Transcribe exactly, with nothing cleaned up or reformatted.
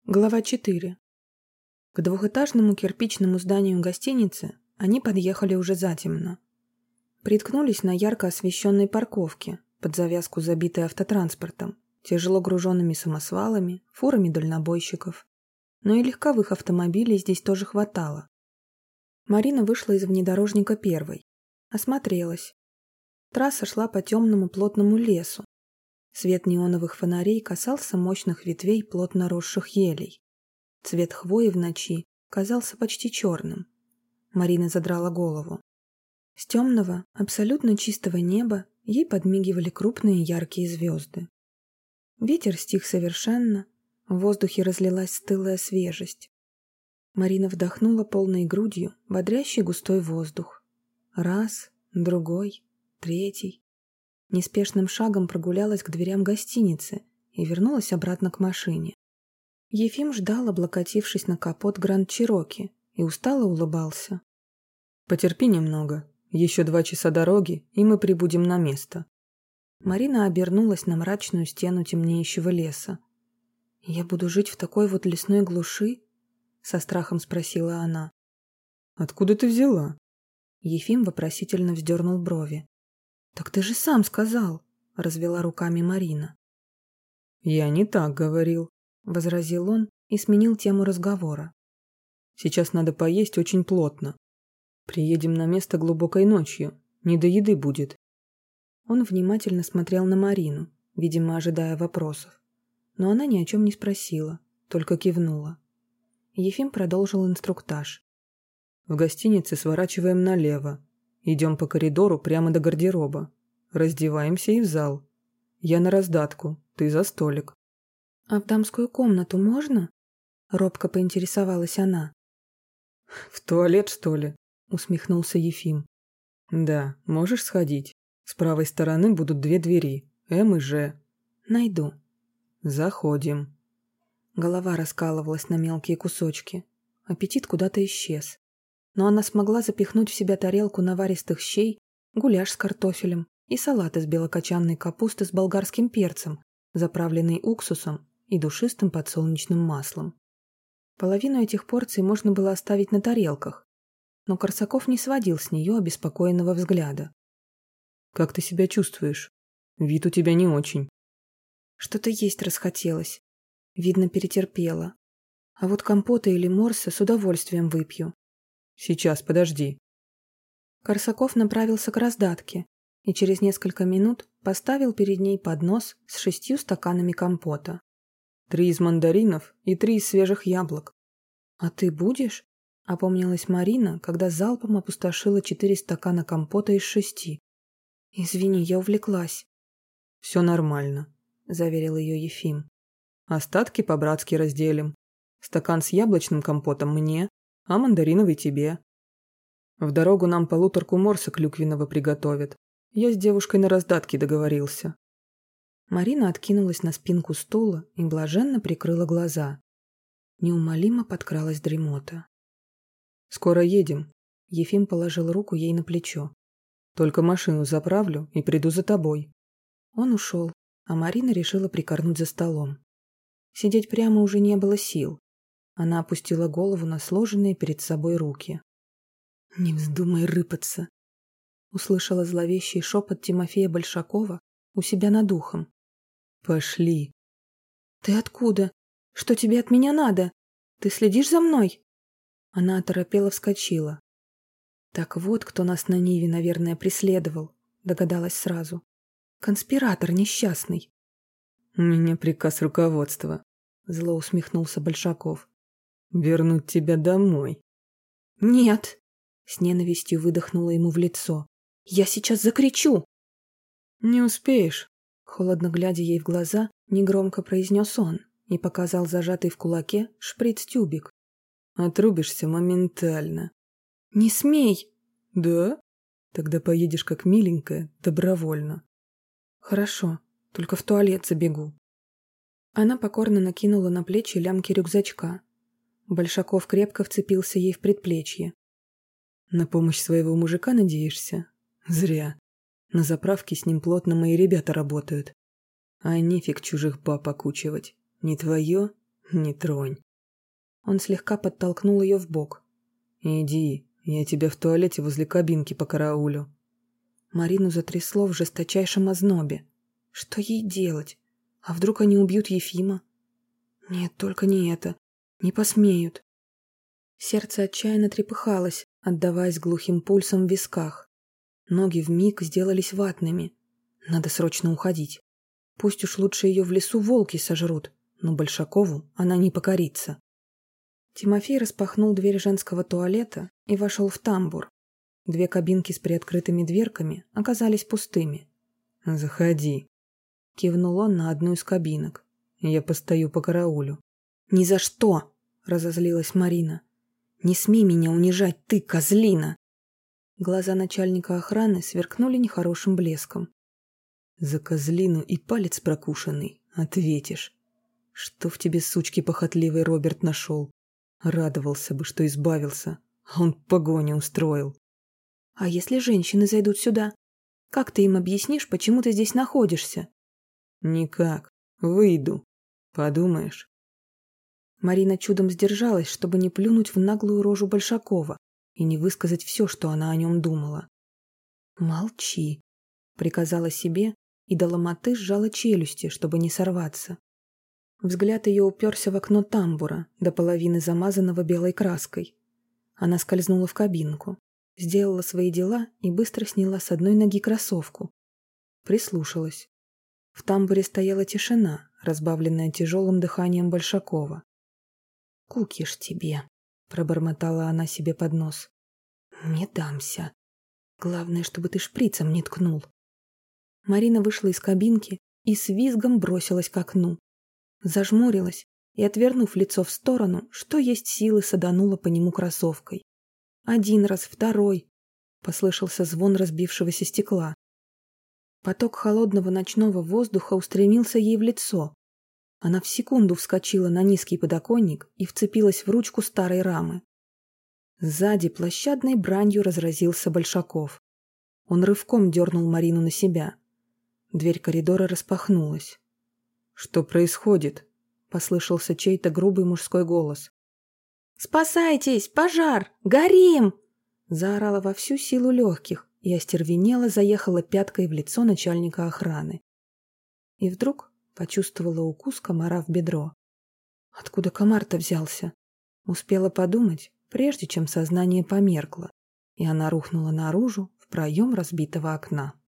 Глава четыре. К двухэтажному кирпичному зданию гостиницы они подъехали уже затемно. Приткнулись на ярко освещенной парковке, под завязку забитой автотранспортом, тяжело груженными самосвалами, фурами дальнобойщиков. Но и легковых автомобилей здесь тоже хватало. Марина вышла из внедорожника первой. Осмотрелась. Трасса шла по темному плотному лесу. Свет неоновых фонарей касался мощных ветвей плотно росших елей. Цвет хвои в ночи казался почти черным. Марина задрала голову. С темного, абсолютно чистого неба ей подмигивали крупные яркие звезды. Ветер стих совершенно, в воздухе разлилась стылая свежесть. Марина вдохнула полной грудью бодрящий густой воздух. Раз, другой, третий. Неспешным шагом прогулялась к дверям гостиницы и вернулась обратно к машине. Ефим ждал, облокотившись на капот Гранд Чироки, и устало улыбался. «Потерпи немного. Еще два часа дороги, и мы прибудем на место». Марина обернулась на мрачную стену темнеющего леса. «Я буду жить в такой вот лесной глуши?» — со страхом спросила она. «Откуда ты взяла?» Ефим вопросительно вздернул брови. «Так ты же сам сказал», — развела руками Марина. «Я не так говорил», — возразил он и сменил тему разговора. «Сейчас надо поесть очень плотно. Приедем на место глубокой ночью, не до еды будет». Он внимательно смотрел на Марину, видимо, ожидая вопросов. Но она ни о чем не спросила, только кивнула. Ефим продолжил инструктаж. «В гостинице сворачиваем налево. Идем по коридору прямо до гардероба. Раздеваемся и в зал. Я на раздатку, ты за столик». «А в дамскую комнату можно?» — робко поинтересовалась она. «В туалет, что ли?» — усмехнулся Ефим. «Да, можешь сходить. С правой стороны будут две двери, М и Ж». «Найду». «Заходим». Голова раскалывалась на мелкие кусочки. Аппетит куда-то исчез. Но она смогла запихнуть в себя тарелку наваристых щей, гуляш с картофелем и салат из белокочанной капусты с болгарским перцем, заправленный уксусом и душистым подсолнечным маслом. Половину этих порций можно было оставить на тарелках, но Корсаков не сводил с нее обеспокоенного взгляда. «Как ты себя чувствуешь? Вид у тебя не очень». Что-то есть расхотелось. Видно, перетерпела. А вот компота или морса с удовольствием выпью. «Сейчас, подожди». Корсаков направился к раздатке и через несколько минут поставил перед ней поднос с шестью стаканами компота. «Три из мандаринов и три из свежих яблок». «А ты будешь?» — опомнилась Марина, когда залпом опустошила четыре стакана компота из шести. «Извини, я увлеклась». «Все нормально», — заверил ее Ефим. «Остатки по-братски разделим. Стакан с яблочным компотом мне, а мандариновый тебе. В дорогу нам полуторку морса клюквенного приготовят. Я с девушкой на раздатке договорился». Марина откинулась на спинку стула и блаженно прикрыла глаза. Неумолимо подкралась дремота. «Скоро едем». Ефим положил руку ей на плечо. «Только машину заправлю и приду за тобой». Он ушел, а Марина решила прикорнуть за столом. Сидеть прямо уже не было сил. Она опустила голову на сложенные перед собой руки. «Не вздумай рыпаться!» Услышала зловещий шепот Тимофея Большакова у себя над ухом. «Пошли!» «Ты откуда? Что тебе от меня надо? Ты следишь за мной?» Она оторопела вскочила. «Так вот, кто нас на Ниве, наверное, преследовал», догадалась сразу. «Конспиратор несчастный». «У меня приказ руководства», зло усмехнулся Большаков. «Вернуть тебя домой». «Нет!» — с ненавистью выдохнула ему в лицо. «Я сейчас закричу!» «Не успеешь», — холодно глядя ей в глаза, негромко произнес он и показал зажатый в кулаке шприц-тюбик. «Отрубишься моментально». «Не смей!» «Да? Тогда поедешь как миленькая, добровольно». «Хорошо, только в туалет забегу». Она покорно накинула на плечи лямки рюкзачка. Большаков крепко вцепился ей в предплечье. «На помощь своего мужика надеешься? Зря. На заправке с ним плотно мои ребята работают. А нефиг чужих баб окучивать. Ни твое, Не тронь. Он слегка подтолкнул ее в бок. Иди, я тебя в туалете возле кабинки покараулю. Марину затрясло в жесточайшем ознобе. Что ей делать? А вдруг они убьют Ефима? Нет, только не это. Не посмеют. Сердце отчаянно трепыхалось, отдаваясь глухим пульсом в висках. Ноги вмиг сделались ватными. Надо срочно уходить. Пусть уж лучше ее в лесу волки сожрут, но Большакову она не покорится. Тимофей распахнул дверь женского туалета и вошел в тамбур. Две кабинки с приоткрытыми дверками оказались пустыми. «Заходи», — кивнул он на одну из кабинок. «Я постою по караулю». «Ни за что!» — разозлилась Марина. «Не смей меня унижать, ты, козлина!» Глаза начальника охраны сверкнули нехорошим блеском. «За козлину и палец прокушенный ответишь. Что в тебе, сучки похотливый, Роберт нашел? Радовался бы, что избавился, а он погоню устроил». «А если женщины зайдут сюда? Как ты им объяснишь, почему ты здесь находишься?» «Никак. Выйду. Подумаешь». Марина чудом сдержалась, чтобы не плюнуть в наглую рожу Большакова и не высказать все, что она о нем думала. «Молчи», — приказала себе и до ломоты сжала челюсти, чтобы не сорваться. Взгляд ее уперся в окно тамбура, до половины замазанного белой краской. Она скользнула в кабинку, сделала свои дела и быстро сняла с одной ноги кроссовку. Прислушалась. В тамбуре стояла тишина, разбавленная тяжелым дыханием Большакова. «Кукиш тебе», — пробормотала она себе под нос. «Не дамся. Главное, чтобы ты шприцем не ткнул». Марина вышла из кабинки и с визгом бросилась к окну. Зажмурилась и, отвернув лицо в сторону, что есть силы, саданула по нему кроссовкой. Один раз, второй. Послышался звон разбившегося стекла. Поток холодного ночного воздуха устремился ей в лицо. Она в секунду вскочила на низкий подоконник и вцепилась в ручку старой рамы. Сзади площадной бранью разразился Большаков. Он рывком дернул Марину на себя. Дверь коридора распахнулась. «Что происходит?» — послышался чей-то грубый мужской голос. «Спасайтесь! Пожар! Горим!» Заорала во всю силу легких и остервенела заехала пяткой в лицо начальника охраны. И вдруг почувствовала укус комара в бедро. Откуда комар-то взялся? Успела подумать, прежде чем сознание померкло, и она рухнула наружу в проем разбитого окна.